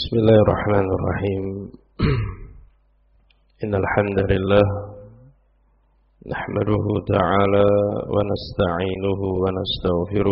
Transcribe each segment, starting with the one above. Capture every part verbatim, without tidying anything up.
Bismillahirrahmanirrahim. Innal hamdalillah nahmaduhu ta'ala wa nasta'inuhu wa nastaghfiruh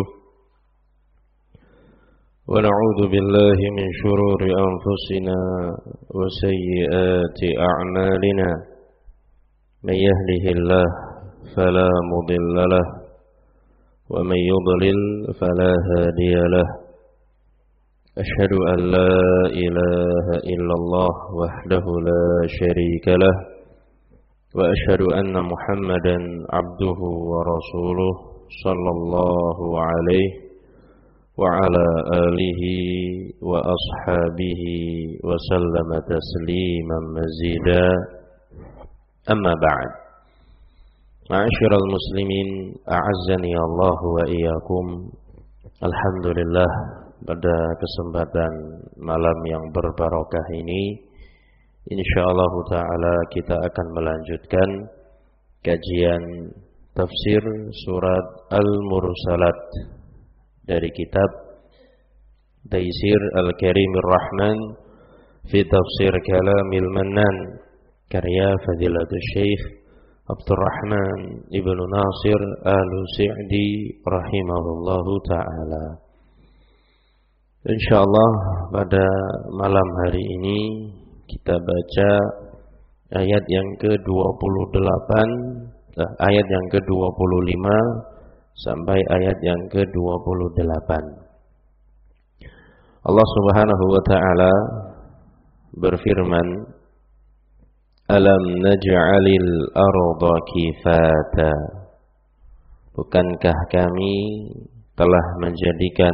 wa na'udzu billahi min shururi anfusina wa sayyiati a'malina. May yahdihillah fala mudilla lahu wa may yudlil fala hadiya lahu. أشهد أن لا إله إلا الله وحده لا شريك له وأشهد أن محمدا عبده ورسوله صلى الله عليه وعلى آله وأصحابه وسلم تسليما مزيدا. أما بعد، معاشر المسلمين أعزني الله وإياكم. Alhamdulillah, pada kesempatan malam yang berbarokah ini, insyaallah ta'ala kita akan melanjutkan kajian tafsir surat Al-Mursalat dari kitab Taisir Al-Karimir Rahman fi Tafsir Kalamil Mannan, karya Fadilatul Syekh Abdurrahman Ibnu Nasir Al-Sa'di rahimahullahu ta'ala. InsyaAllah pada malam hari ini kita baca ayat yang ke dua puluh delapan, ayat yang ke dua puluh lima sampai ayat yang ke dua puluh delapan. Allah Subhanahu wa ta'ala berfirman, Alam naj'alil arda kifata. Bukankah kami telah menjadikan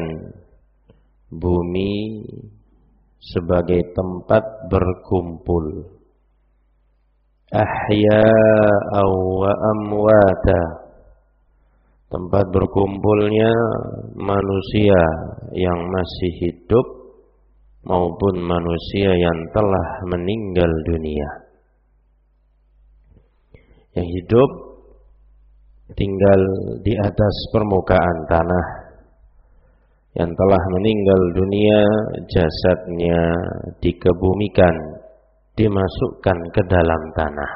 bumi sebagai tempat berkumpul, ahya'aw wa amwata, tempat berkumpulnya manusia yang masih hidup maupun manusia yang telah meninggal dunia. Yang hidup tinggal di atas permukaan tanah, yang telah meninggal dunia jasadnya dikebumikan, dimasukkan ke dalam tanah.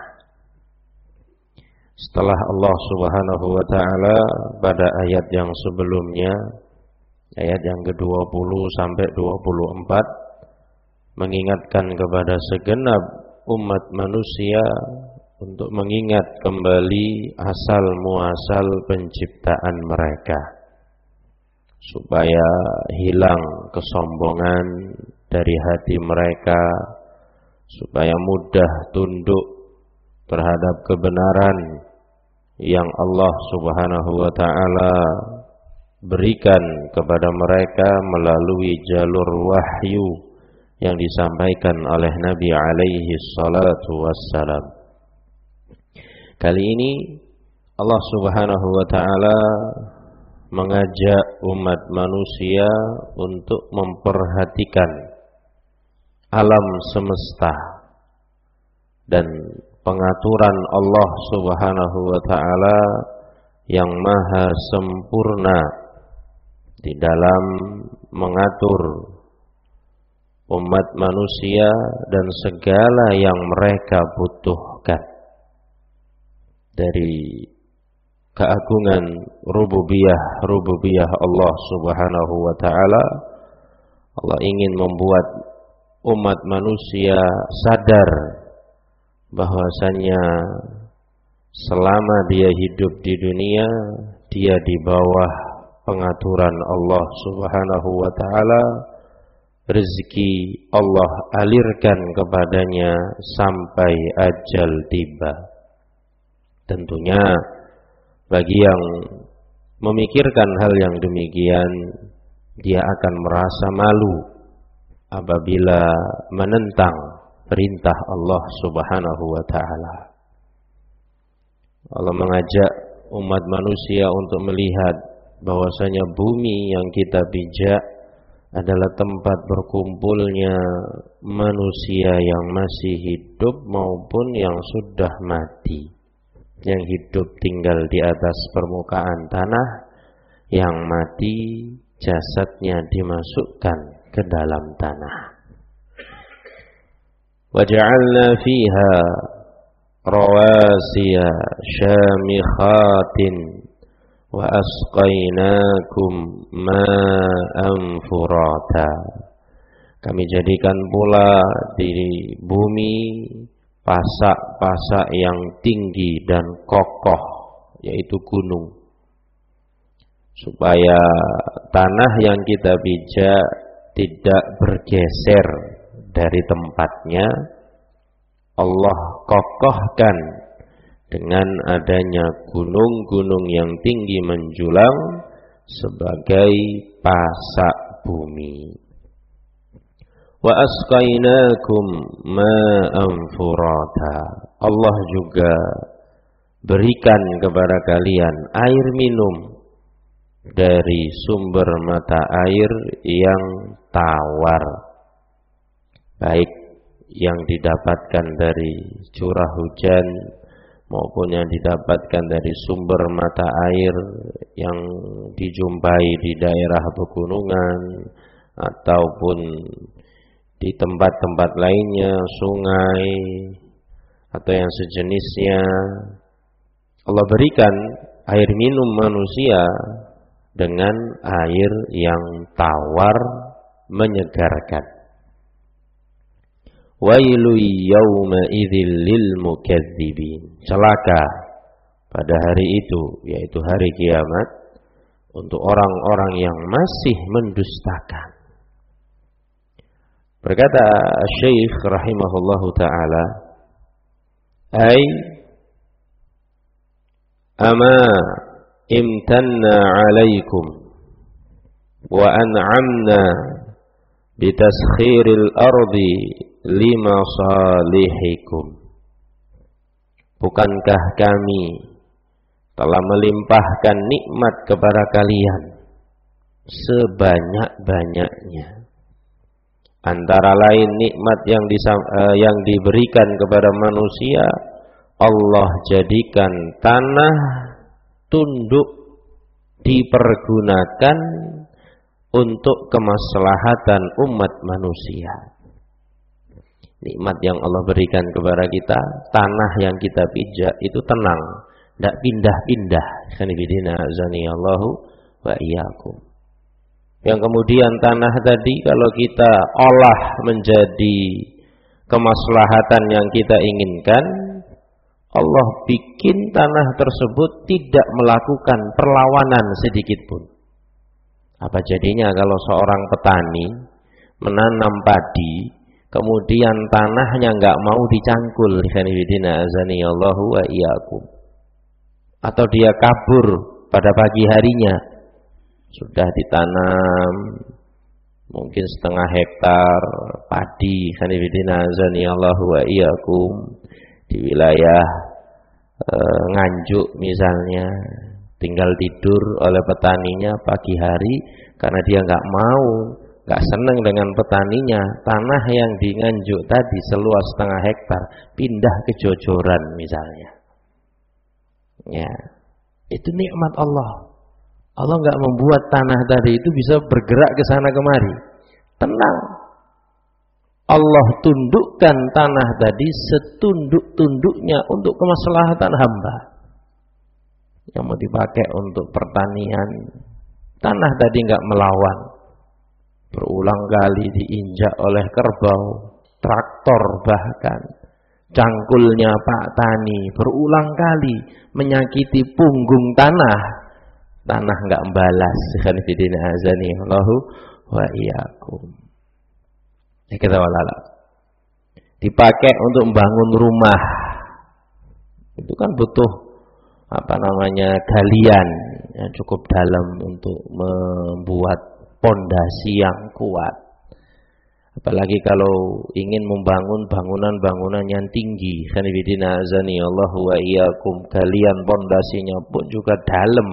Setelah Allah Subhanahu wa ta'ala pada ayat yang sebelumnya, ayat yang ke dua puluh sampai dua puluh empat, mengingatkan kepada segenap umat manusia untuk mengingat kembali asal muasal penciptaan mereka, supaya hilang kesombongan dari hati mereka, supaya mudah tunduk terhadap kebenaran yang Allah Subhanahu wa ta'ala berikan kepada mereka melalui jalur wahyu yang disampaikan oleh Nabi alaihi salatu wassalam. Kali ini Allah Subhanahu wa ta'ala mengajak umat manusia untuk memperhatikan alam semesta dan pengaturan Allah Subhanahu wa ta'ala yang maha sempurna di dalam mengatur umat manusia dan segala yang mereka butuhkan, dari keagungan rububiyah rububiyah Allah Subhanahu wa ta'ala. Allah ingin membuat umat manusia sadar bahwasanya selama dia hidup di dunia, dia di bawah pengaturan Allah Subhanahu wa ta'ala. Rezeki Allah alirkan kepadanya sampai ajal tiba. Tentunya bagi yang memikirkan hal yang demikian, dia akan merasa malu apabila menentang perintah Allah Subhanahu wa ta'ala. Allah mengajak umat manusia untuk melihat bahwasanya bumi yang kita pijak adalah tempat berkumpulnya manusia yang masih hidup maupun yang sudah mati. Yang hidup tinggal di atas permukaan tanah, yang mati jasadnya dimasukkan ke dalam tanah. وجعلنا فيها رواسي شامخات وأسقيناكم ماء فراتا. Kami jadikan pula di bumi pasak-pasak yang tinggi dan kokoh, yaitu gunung, supaya tanah yang kita pijak tidak bergeser dari tempatnya. Allah kokohkan dengan adanya gunung-gunung yang tinggi menjulang sebagai pasak bumi. Wa asqainakum ma'an furata. Allah juga berikan kepada kalian air minum dari sumber mata air yang tawar, baik yang didapatkan dari curah hujan maupun yang didapatkan dari sumber mata air yang dijumpai di daerah pegunungan ataupun di tempat-tempat lainnya, sungai atau yang sejenisnya. Allah berikan air minum manusia dengan air yang tawar menyegarkan. Wailu yawma idzil lil mukadzibin. Celaka pada hari itu, yaitu hari kiamat, untuk orang-orang yang masih mendustakan. Berkata Syekh rahimahullahu taala, ay ama imtanna alaikum wa an'amna bitaskhiril ardi lima salihikum. Bukankah kami telah melimpahkan nikmat kepada kalian sebanyak-banyaknya, antara lain nikmat yang disam, uh, yang diberikan kepada manusia, Allah jadikan tanah tunduk dipergunakan untuk kemaslahatan umat manusia. Nikmat yang Allah berikan kepada kita, tanah yang kita pijak itu tenang, tidak pindah-pindah. Khanibidina azanillahu wa iyyakum. Yang kemudian tanah tadi kalau kita olah menjadi kemaslahatan yang kita inginkan, Allah bikin tanah tersebut tidak melakukan perlawanan sedikit pun. Apa jadinya kalau seorang petani menanam padi, kemudian tanahnya enggak mau dicangkul, khanibidina azanillahu wa iyyakum, atau dia kabur pada pagi harinya, sudah ditanam mungkin setengah hektar padi, khanibidina azanillahu wa iyyakum, di wilayah e, Nganjuk misalnya, tinggal tidur oleh petaninya pagi hari karena dia enggak mau, enggak senang dengan petaninya. Tanah yang di Nganjuk tadi seluas setengah hektar pindah ke Jojoran misalnya. Ya, itu nikmat Allah. Allah enggak membuat tanah tadi itu bisa bergerak ke sana kemari. Tenang. Allah tundukkan tanah tadi setunduk-tunduknya untuk kemaslahatan hamba. Yang mau dipakai untuk pertanian, tanah tadi enggak melawan. Berulang kali diinjak oleh kerbau, traktor bahkan. Cangkulnya Pak Tani berulang kali menyakiti punggung tanah. Tanah enggak membalas. Khanifidina azani Allahu wa iyyakum. Kita walala. Dipakai untuk membangun rumah. Itu kan butuh apa namanya galian yang cukup dalam untuk membuat pondasi yang kuat. Apalagi kalau ingin membangun bangunan-bangunan yang tinggi, khanifidina azani Allahu wa iyyakum, galian pondasinya pun juga dalam.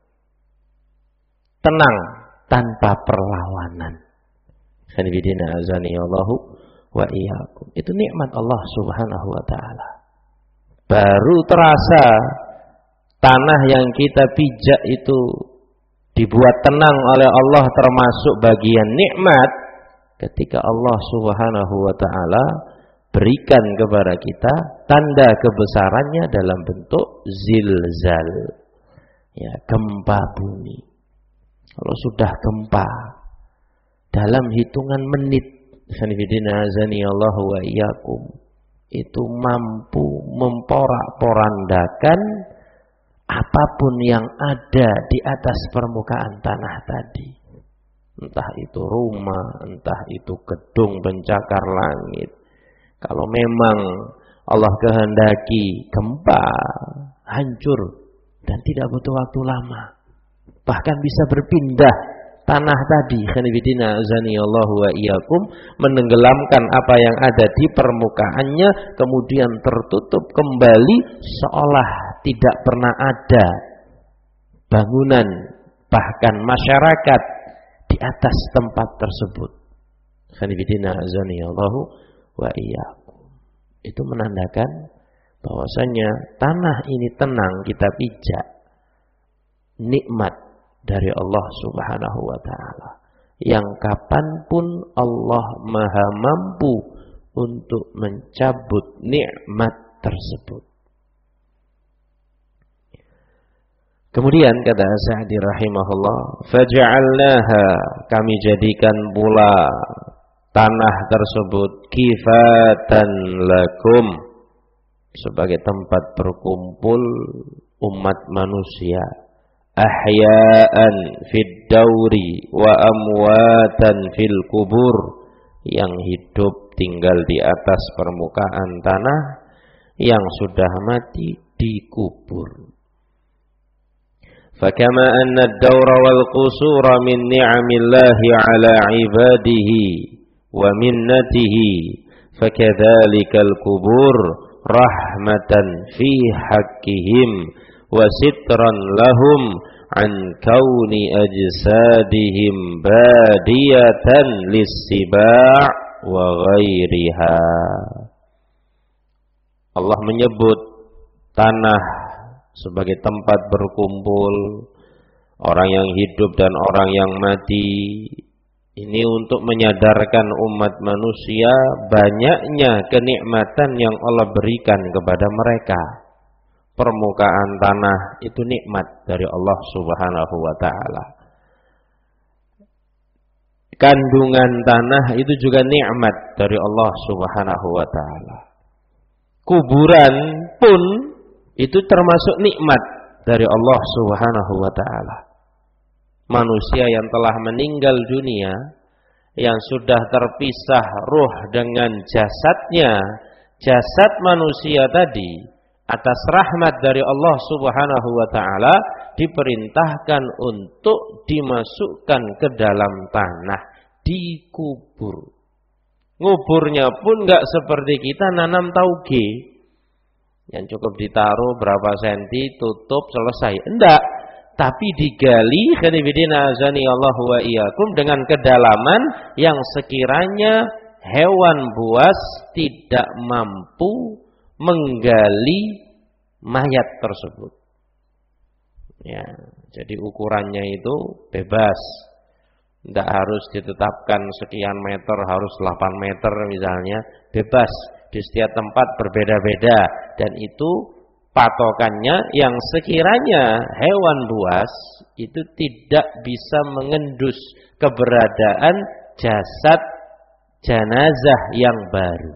Tenang tanpa perlawanan. Khanifidina azani Allahu wa iyyakum. Itu nikmat Allah Subhanahu wa taala. Baru terasa tanah yang kita pijak itu dibuat tenang oleh Allah, termasuk bagian nikmat ketika Allah Subhanahu wa taala berikan kepada kita tanda kebesarannya dalam bentuk zilzal, ya, gempa bumi. Kalau sudah gempa dalam hitungan menit, sanifidina azanillahu wa iyyakum, itu mampu memporak-porandakan apapun yang ada di atas permukaan tanah tadi. Entah itu rumah, entah itu gedung pencakar langit. Kalau memang Allah kehendaki gempa, hancur dan tidak butuh waktu lama. Bahkan bisa berpindah tanah tadi, khanifidina azanillahu wa iyyakum, menenggelamkan apa yang ada di permukaannya, kemudian tertutup kembali seolah tidak pernah ada bangunan, bahkan masyarakat di atas tempat tersebut. Khanifidina azanillahu wa iyyakum. Itu menandakan bahwasanya tanah ini tenang kita pijak, nikmat dari Allah Subhanahu wa ta'ala, yang kapanpun Allah maha mampu untuk mencabut nikmat tersebut. Kemudian kata Sa'di rahimahullah, faja'alnaha, kami jadikan pula tanah tersebut kifatan lakum, sebagai tempat berkumpul umat manusia, ahya'an fid dauri wa amwatan fil kubur, yang hidup tinggal di atas permukaan tanah, yang sudah mati dikubur. Fakama anna ad-dawra wal qusura min ni'amillahi ala ibadihi wa minnatihi, fakadzalikal kubur rahmatan fi haqqihim wa sitran lahum an kauni ajsadihim badiyatan lis-siba' wa ghairiha. Allah menyebut tanah sebagai tempat berkumpul orang yang hidup dan orang yang mati. Ini untuk menyadarkan umat manusia banyaknya kenikmatan yang Allah berikan kepada mereka. Permukaan tanah itu nikmat dari Allah Subhanahu wa ta'ala. Kandungan tanah itu juga nikmat dari Allah Subhanahu wa ta'ala. Kuburan pun itu termasuk nikmat dari Allah Subhanahu wa ta'ala. Manusia yang telah meninggal dunia, yang sudah terpisah ruh dengan jasadnya, jasad manusia tadi atas rahmat dari Allah Subhanahu wa ta'ala diperintahkan untuk dimasukkan ke dalam tanah, dikubur. Nguburnya pun enggak seperti kita nanam tauge yang cukup ditaruh berapa senti, tutup, selesai. Enggak, tapi digali, khanifidina azani Allahu wa iyyakum, dengan kedalaman yang sekiranya hewan buas tidak mampu menggali mayat tersebut. Ya, jadi ukurannya itu bebas. Tidak harus ditetapkan sekian meter, harus delapan meter misalnya, bebas. Di setiap tempat berbeda-beda, dan itu patokannya yang sekiranya hewan buas itu tidak bisa mengendus keberadaan jasad jenazah yang baru.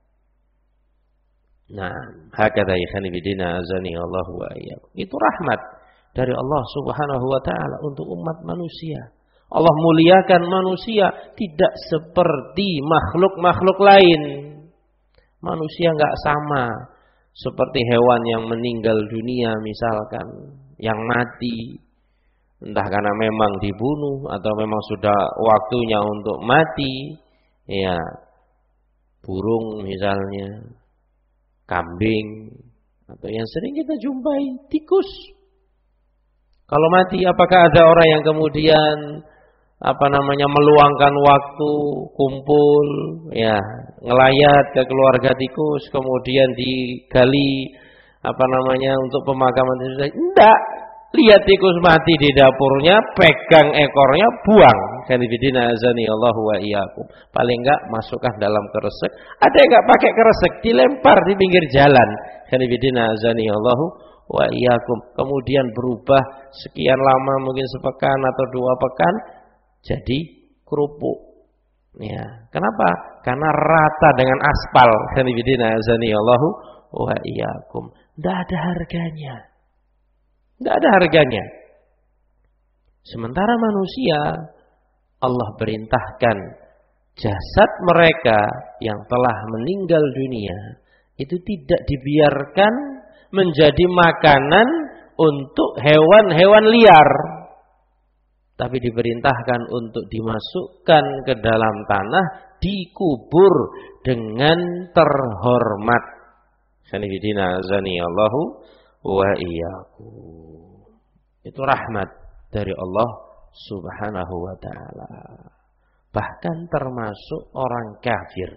Nah, hakadha ikhwani bidina azani Allah wa iyyakum. Itu rahmat dari Allah Subhanahu wa ta'ala untuk umat manusia. Allah muliakan manusia tidak seperti makhluk-makhluk lain. Manusia enggak sama seperti hewan yang meninggal dunia misalkan, yang mati entah karena memang dibunuh atau memang sudah waktunya untuk mati. Ya, burung misalnya, kambing, atau yang sering kita jumpai tikus. Kalau mati, apakah ada orang yang kemudian apa namanya meluangkan waktu kumpul, ya, ngelayat ke keluarga tikus, kemudian digali apa namanya untuk pemakaman itu? Enggak, lihat tikus mati di dapurnya, pegang ekornya, buang. Kanibidina azani Allahu wa iyyakum. Paling enggak masukkan dalam keresek. Ada yang enggak pakai keresek, dilempar di pinggir jalan. Kanibidina azani Allahu wa iyyakum. Kemudian berubah sekian lama, mungkin sepekan atau dua pekan, jadi kerupuk. Ya, kenapa? Karena rata dengan aspal. Kanibidina azani Allahu wa iyyakum. Enggak ada harganya. Enggak ada harganya. Sementara manusia, Allah perintahkan jasad mereka yang telah meninggal dunia itu tidak dibiarkan menjadi makanan untuk hewan-hewan liar, tapi diperintahkan untuk dimasukkan ke dalam tanah, dikubur dengan terhormat. Sanibidina azani Allahu wa iyyakum. Itu rahmat dari Allah Subhanahu wa ta'ala. Bahkan termasuk orang kafir.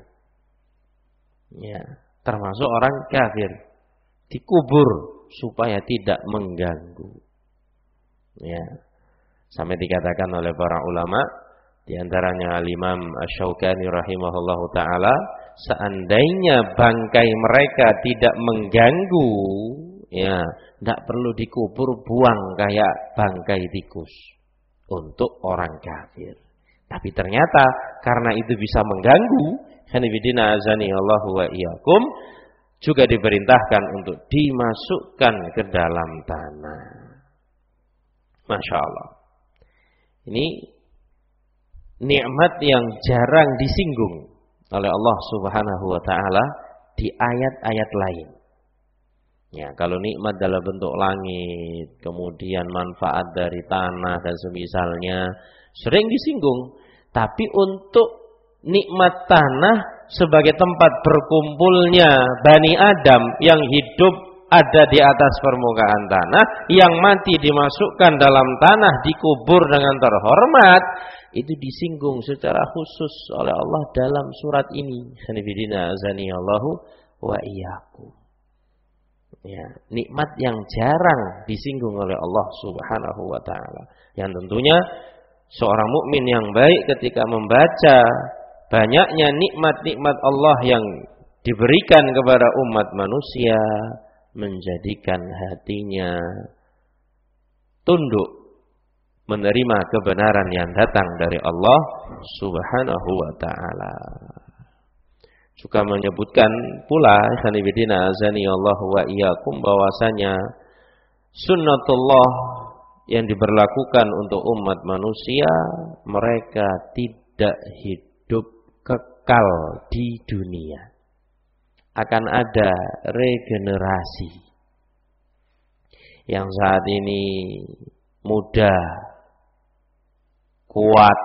Ya, termasuk orang kafir dikubur supaya tidak mengganggu. Ya. Sampai dikatakan oleh para ulama, di antaranya Al-Imam Asy-Syaukani rahimahullahu taala, seandainya bangkai mereka tidak mengganggu, ya, tidak perlu dikubur, buang kayak bangkai tikus untuk orang kafir. Tapi ternyata karena itu bisa mengganggu, hanifidina azani Allahu wa iyyakum, juga diperintahkan untuk dimasukkan ke dalam tanah. Masya Allah. Ini nikmat yang jarang disinggung oleh Allah Subhanahu wa ta'ala di ayat-ayat lain. Ya, kalau nikmat dalam bentuk langit, kemudian manfaat dari tanah dan semisalnya sering disinggung. Tapi untuk nikmat tanah sebagai tempat berkumpulnya Bani Adam yang hidup ada di atas permukaan tanah, yang mati dimasukkan dalam tanah, dikubur dengan terhormat, itu disinggung secara khusus oleh Allah dalam surat ini. Sanibidina azani Allahu wa iyyakum. Ya, nikmat yang jarang disinggung oleh Allah Subhanahu wa taala. Yang tentunya seorang mukmin yang baik ketika membaca banyaknya nikmat-nikmat Allah yang diberikan kepada umat manusia, menjadikan hatinya tunduk menerima kebenaran yang datang dari Allah Subhanahu wa ta'ala. Juga menyebutkan pula sanibidina azani Allah wa iyyakum, bahwasanya sunnatullah yang diberlakukan untuk umat manusia, mereka tidak hidup kekal di dunia. Akan ada regenerasi. Yang saat ini muda, kuat,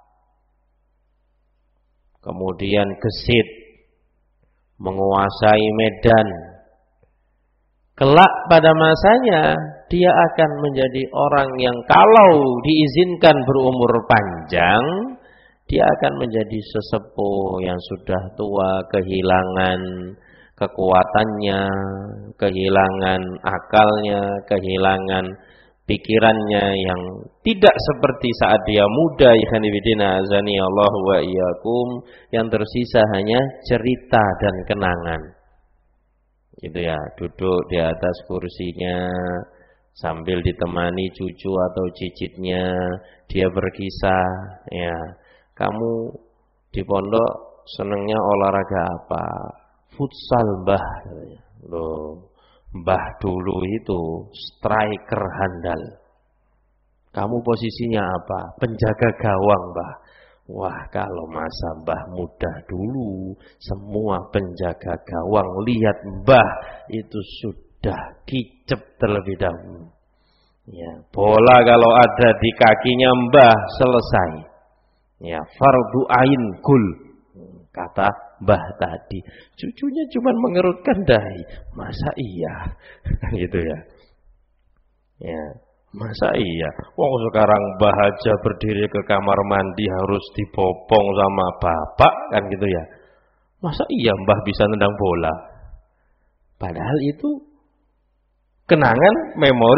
kemudian gesit, menguasai medan, kelak pada masanya dia akan menjadi orang yang kalau diizinkan berumur panjang, dia akan menjadi sesepuh yang sudah tua, kehilangan kekuatannya, kehilangan akalnya, kehilangan pikirannya yang tidak seperti saat dia muda. Ikhwanifidina azani Allah wa iyyakum, yang tersisa hanya cerita dan kenangan. Gitu ya, duduk di atas kursinya sambil ditemani cucu atau cicitnya, dia berkisah, ya, kamu di pondok senangnya olahraga apa? Futsal, Mbah. Loh, Mbah dulu itu striker handal. Kamu posisinya apa? Penjaga gawang, Mbah. Wah, kalau masa Mbah muda dulu, semua penjaga gawang lihat Mbah itu sudah kicep terlebih dahulu. Ya, bola kalau ada di kakinya Mbah selesai. Ya, fardu ain gol, kata Mbah tadi. Cucunya cuma mengerutkan dahi. Masa iya? Gitu ya. Ya, masa iya? Wong sekarang Mbah aja berdiri ke kamar mandi harus dibopong sama bapak, kan gitu ya. Masa iya Mbah bisa nendang bola? Padahal itu kenangan, memori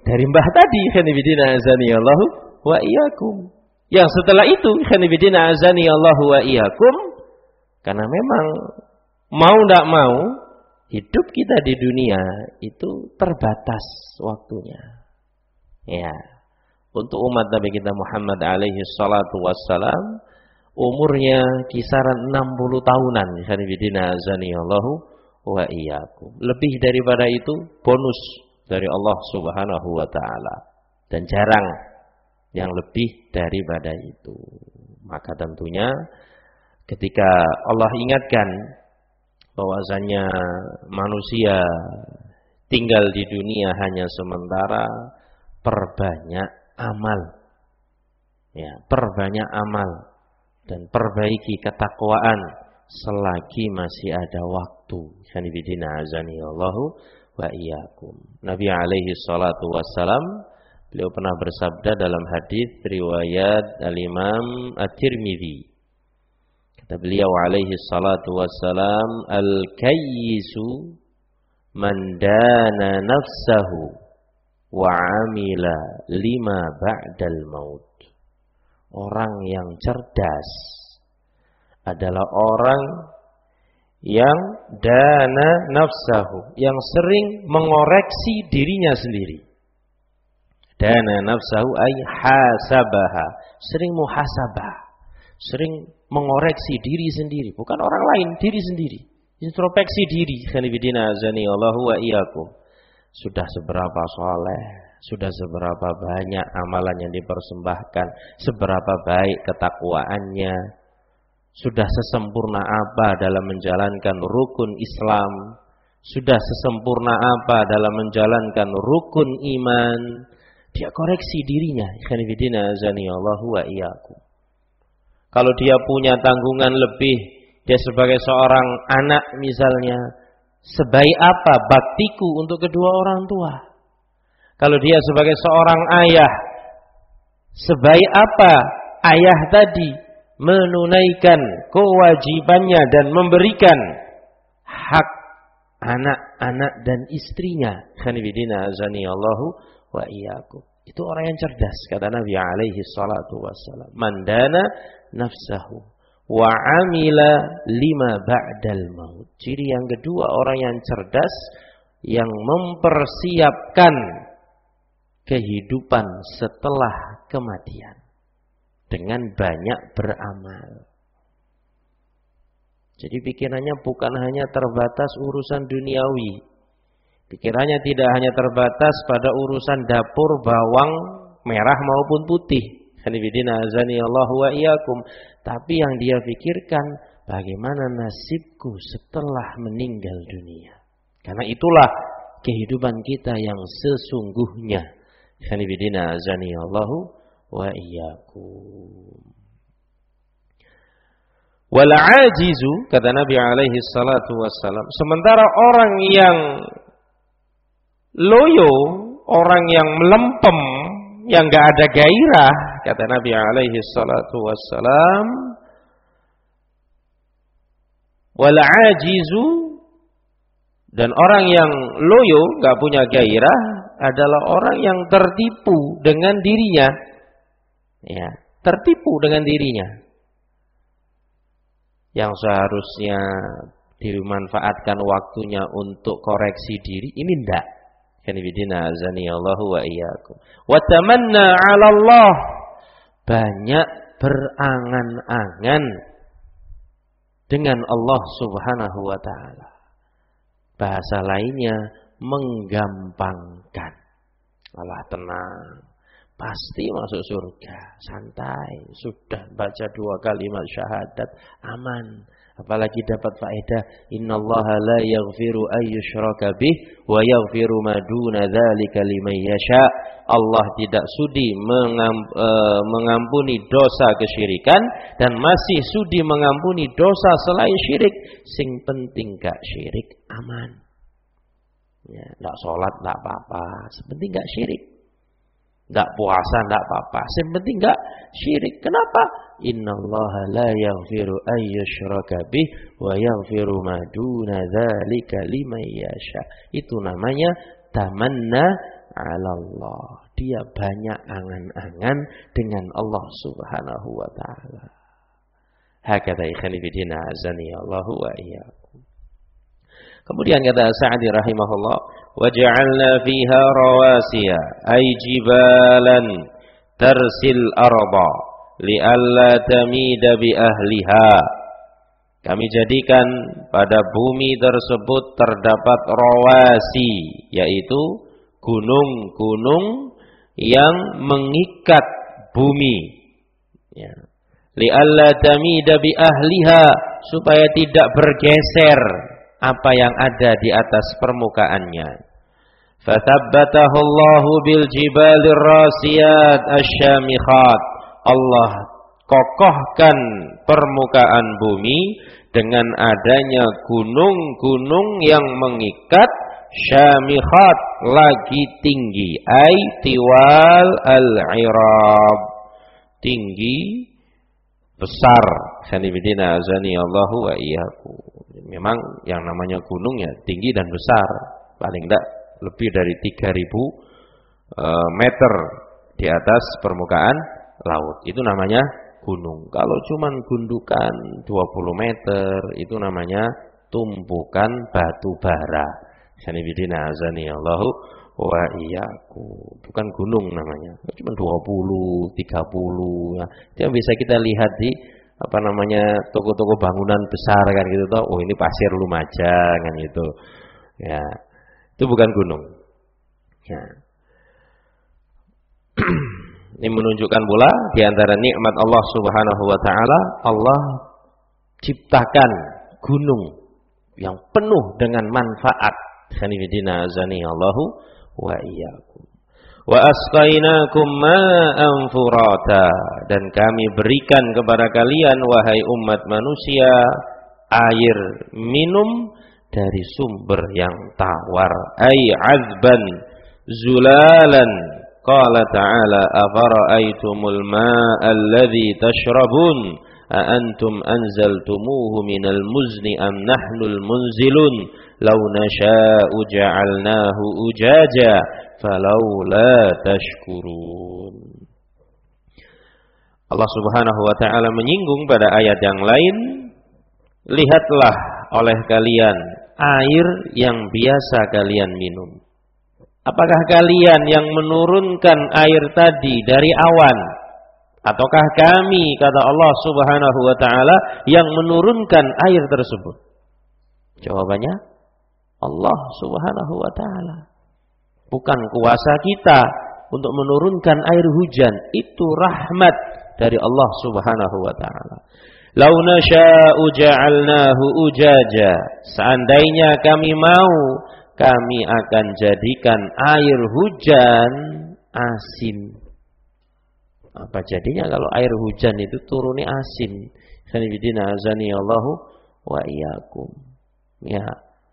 dari mbah tadi, khanifidina azanillahu wa iyyakum. Yang setelah itu, khanifidina azanillahu wa iyyakum, karena memang mau tidak mau hidup kita di dunia itu terbatas waktunya. Ya, untuk umat Nabi kita Muhammad alaihi salatu wassalam, umurnya kisaran enam puluh tahunan. Khanifidina azanillahu wa iyyakum. Lebih daripada itu bonus dari Allah Subhanahu wa taala, dan jarang yang lebih daripada itu. Maka tentunya ketika Allah ingatkan bahwasanya manusia tinggal di dunia hanya sementara, perbanyak amal. Ya, perbanyak amal dan perbaiki ketakwaan selagi masih ada waktu. Khanifidina azanillahu wa iyyakum. Nabi alaihi salatu wassalam, beliau pernah bersabda dalam hadis riwayat Al-Imam At-Tirmidzi. Kata beliau alaihi salatu wassalam, al-kayyisu man dana nafsahu wa amila lima ba'dal maut. Orang yang cerdas adalah orang yang dana nafsahu, yang sering mengoreksi dirinya sendiri. Dana nafsahu ay hasabaha, sering muhasabah, sering mengoreksi diri sendiri, bukan orang lain, diri sendiri. Introspeksi diri. Khanifidina azanillahu wa iyyakum. Sudah seberapa soleh, sudah seberapa banyak amalan yang dipersembahkan, seberapa baik ketakwaannya, sudah sesempurna apa dalam menjalankan rukun Islam, sudah sesempurna apa dalam menjalankan rukun iman. Dia koreksi dirinya. Khanifidina azanillahu wa iyyakum. Kalau dia punya tanggungan lebih, dia sebagai seorang anak misalnya, sebaik apa baktiku untuk kedua orang tua? Kalau dia sebagai seorang ayah, sebaik apa ayah tadi menunaikan kewajibannya dan memberikan hak anak-anak dan istrinya. Khanifidina azanillahu wa iyyakum. Itu orang yang cerdas, kata Nabi alaihi salatu wassalam. Mandana nafsahu wa amila lima ba'dal maut. Ciri yang kedua, orang yang cerdas yang mempersiapkan kehidupan setelah kematian dengan banyak beramal. Jadi pikirannya bukan hanya terbatas urusan duniawi. Pikirannya tidak hanya terbatas pada urusan dapur, bawang merah maupun putih. Khanifidina azanillahu wa iyyakum. Tapi yang dia pikirkan, bagaimana nasibku setelah meninggal dunia. Karena itulah kehidupan kita yang sesungguhnya. Khanifidina azanillahu wa iyyakum. Wal ajizu, kata Nabi alaihi salatu wassalam, sementara orang yang loyo, orang yang melempem, yang enggak ada gairah, kata Nabi alaihi salatu wassalam, wal ajizu, dan orang yang loyo, enggak punya gairah, adalah orang yang tertipu dengan dirinya. Ya, tertipu dengan dirinya. Yang seharusnya dimanfaatkan waktunya untuk koreksi diri, ini enggak. Khanifidina azanillahu wa iyyakum. Wa tamanna 'ala Allah, banyak berangan-angan dengan Allah Subhanahu wa taala. Bahasa lainnya menggampangkan. Alah, tenang, pasti masuk surga, santai, sudah baca dua kalimat syahadat, aman. Apalagi dapat faedah, innallaha la yaghfiru ayyushraka bih wa yaghfiru ma duna dzalika liman yasha. Allah tidak sudi mengamp, e, mengampuni dosa kesyirikan dan masih sudi mengampuni dosa selain syirik. Sing penting gak syirik, aman. Ya, enggak salat enggak apa-apa, sepenting enggak syirik. Enggak puasa enggak apa-apa, sepenting enggak syirik. Kenapa? Innallaha la yaghfiru ayyushraka bih wa yaghfiru ma duna dzalika liman yasha. Itu namanya tamanna 'ala Allah. Dia banyak angan-angan dengan Allah Subhanahu wa taala. Hakata ikhwani fillah azani Allah wa iyyakum. Kemudian kata Sa'di rahimahullah, wa ja'alna fiha rawasiya ay jibalan tarsil arda li'alla tamida bi ahliha. Kami jadikan pada bumi tersebut terdapat rawasi, yaitu gunung-gunung yang mengikat bumi. Ya. Li'alla tamida bi ahliha, supaya tidak bergeser apa yang ada di atas permukaannya. Fathabbatahu Allahu bil jibalir rasiyat asyamikhat. Allah kokohkan permukaan bumi dengan adanya gunung-gunung yang mengikat, syamikhat, lagi tinggi, ai tiwal al-irab, tinggi besar. Sanibidina azani Allahu wa iyyakum. Memang yang namanya gunung ya tinggi dan besar, paling tidak lebih dari tiga ribu uh, meter di atas permukaan laut. Itu namanya gunung. Kalau cuman gundukan dua puluh meter, itu namanya tumpukan batu bara. Sanibidina azani Allahu wa iyyakum. Bukan gunung namanya. Cuma dua puluh, tiga puluh. Ya. Itu yang bisa kita lihat di apa namanya toko-toko bangunan besar kan gitu toh. Oh ini pasir Lumajang kan gitu. Ya. Itu bukan gunung. Ya. Ini menunjukkan pula di antara nikmat Allah Subhanahu wa taala, Allah ciptakan gunung yang penuh dengan manfaat. Sanibidina azani Allahu wa iyyakum. Wa asqainakum ma'an furata, dan kami berikan kepada kalian wahai umat manusia air minum dari sumber yang tawar, ay azban zulalan. Qala ta'ala afara'aytumul ma'a alladhi tashrabun a antum anzaltumuhu minal muzni am nahnul munzilun law nasha'u ja'alnahu ujaja falaula tashkurun. Allah Subhanahu wa taala menyinggung pada ayat yang lain, lihatlah oleh kalian air yang biasa kalian minum. Apakah kalian yang menurunkan air tadi dari awan, ataukah kami, kata Allah Subhanahu wa taala, yang menurunkan air tersebut? Jawabannya Allah Subhanahu wa taala. Bukan kuasa kita untuk menurunkan air hujan, itu rahmat dari Allah Subhanahu wa taala. Lau nasya'u ja'alnahu ujaja. Seandainya kami mau, kami akan jadikan air hujan asin. Apa jadinya kalau air hujan itu turunnya asin? Sanibidina azani Allahu wa iyyakum. Ya.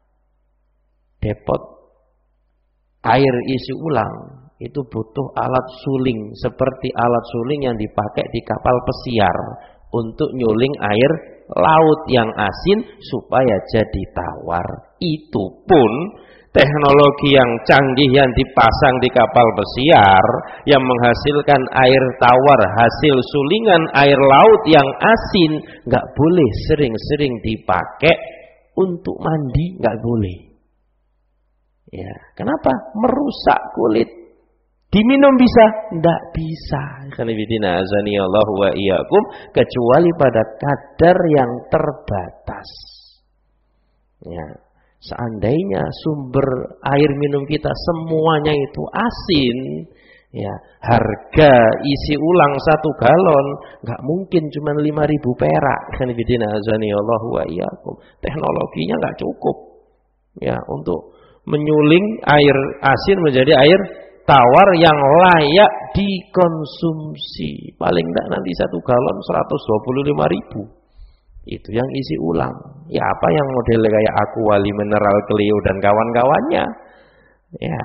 Depot air isi ulang itu butuh alat suling, seperti alat suling yang dipakai di kapal pesiar untuk nyuling air laut yang asin supaya jadi tawar. Itu pun teknologi yang canggih yang dipasang di kapal pesiar yang menghasilkan air tawar hasil sulingan air laut yang asin, nggak boleh sering-sering dipakai untuk mandi, nggak boleh. Ya, kenapa? Merusak kulit. Diminum bisa? Nggak bisa. Khanifidina azani Allahu wa iyyakum, kecuali pada kadar yang terbatas. Ya. Seandainya sumber air minum kita semuanya itu asin, ya, harga isi ulang satu galon nggak mungkin cuma lima ribu perak. Khanifidina azani Allahu wa iyyakum. Teknologinya nggak cukup, ya, untuk menyuling air asin menjadi air tawar yang layak dikonsumsi. Paling enggak nanti satu galon seratus dua puluh lima ribu. Itu yang isi ulang. Ya, apa yang model kayak Aquali, Mineral, Clio dan kawan-kawannya. Ya.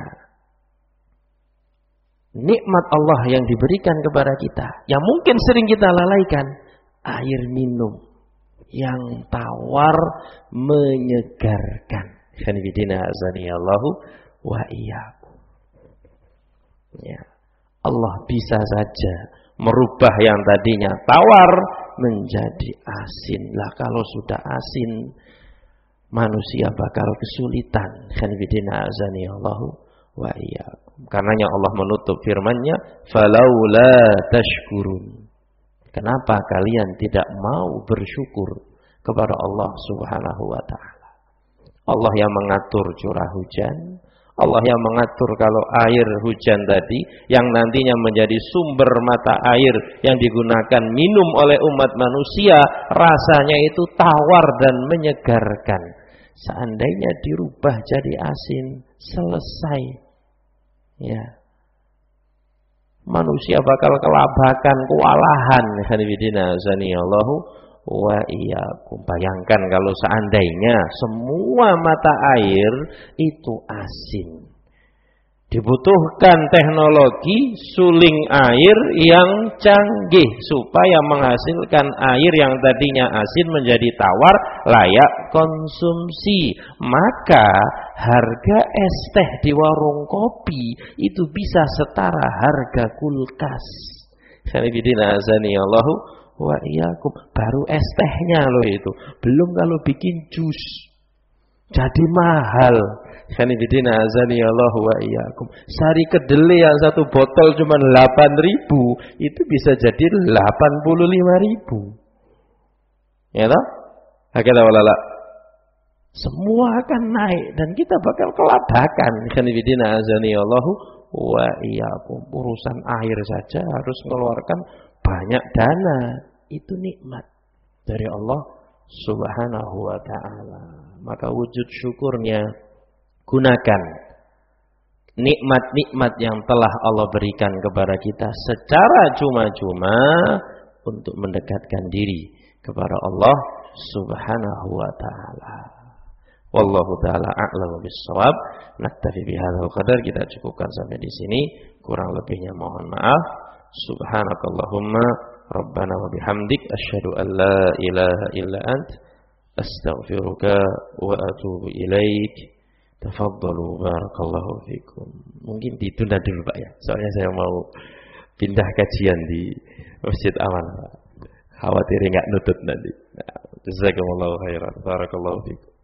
Nikmat Allah yang diberikan kepada kita, yang mungkin sering kita lalaikan, air minum yang tawar menyegarkan. Khanifidina azani Allahu wa iyyakum. Ya. Allah bisa saja merubah yang tadinya tawar menjadi asin. Lah kalau sudah asin, manusia bakal kesulitan. Khanifidina azani Allahu wa iyyakum. Karenanya Allah menutup firman-Nya, "Falaula tashkurun." Kenapa kalian tidak mau bersyukur kepada Allah Subhanahu wa taala? Allah yang mengatur curah hujan, Allah yang mengatur kalau air hujan tadi yang nantinya menjadi sumber mata air yang digunakan minum oleh umat manusia, rasanya itu tawar dan menyegarkan. Seandainya dirubah jadi asin, selesai. Ya. Manusia bakal kelabakan, kewalahan. Hanifidina azanillahu wa iyyakum. Bayangkan kalau seandainya semua mata air itu asin. Dibutuhkan teknologi suling air yang canggih supaya menghasilkan air yang tadinya asin menjadi tawar layak konsumsi. Maka harga es teh di warung kopi itu bisa setara harga kulkas. Khanifidina azanillahu wa iyyakum. Baru es tehnya loh itu, belum kalau bikin jus jadi mahal. Khanifidina azanillahu wa iyyakum. Sari kedelai yang satu botol cuma delapan ribu itu bisa jadi delapan puluh lima ribu. Ya toh? Hakata walala. Semua akan naik dan kita bakal kelabakan. Khanifidina azanillahu wa iyyakum. Urusan air saja harus mengeluarkan banyak dana. Itu nikmat dari Allah Subhanahu wa taala. Maka wujud syukurnya, gunakan nikmat-nikmat yang telah Allah berikan kepada kita secara cuma-cuma untuk mendekatkan diri kepada Allah Subhanahu wa taala. Wallahu taala a'lamu bis-shawab. Naktafi bihadzal qadar, kita cukupkan sampai di sini. Kurang lebihnya mohon maaf. Subhanakallahumma rabbana wa bihamdik asyhadu an la ilaha illa ant astaghfiruka wa atubu ilaik. Tafadhalu barakallahu fikum. Mungkin ditunda dulu Pak ya. Soalnya saya mau pindah kajian di Masjid Aman. Khawatir enggak nutut nanti. Nah, jazakumullahu khairan. Barakallahu fikum.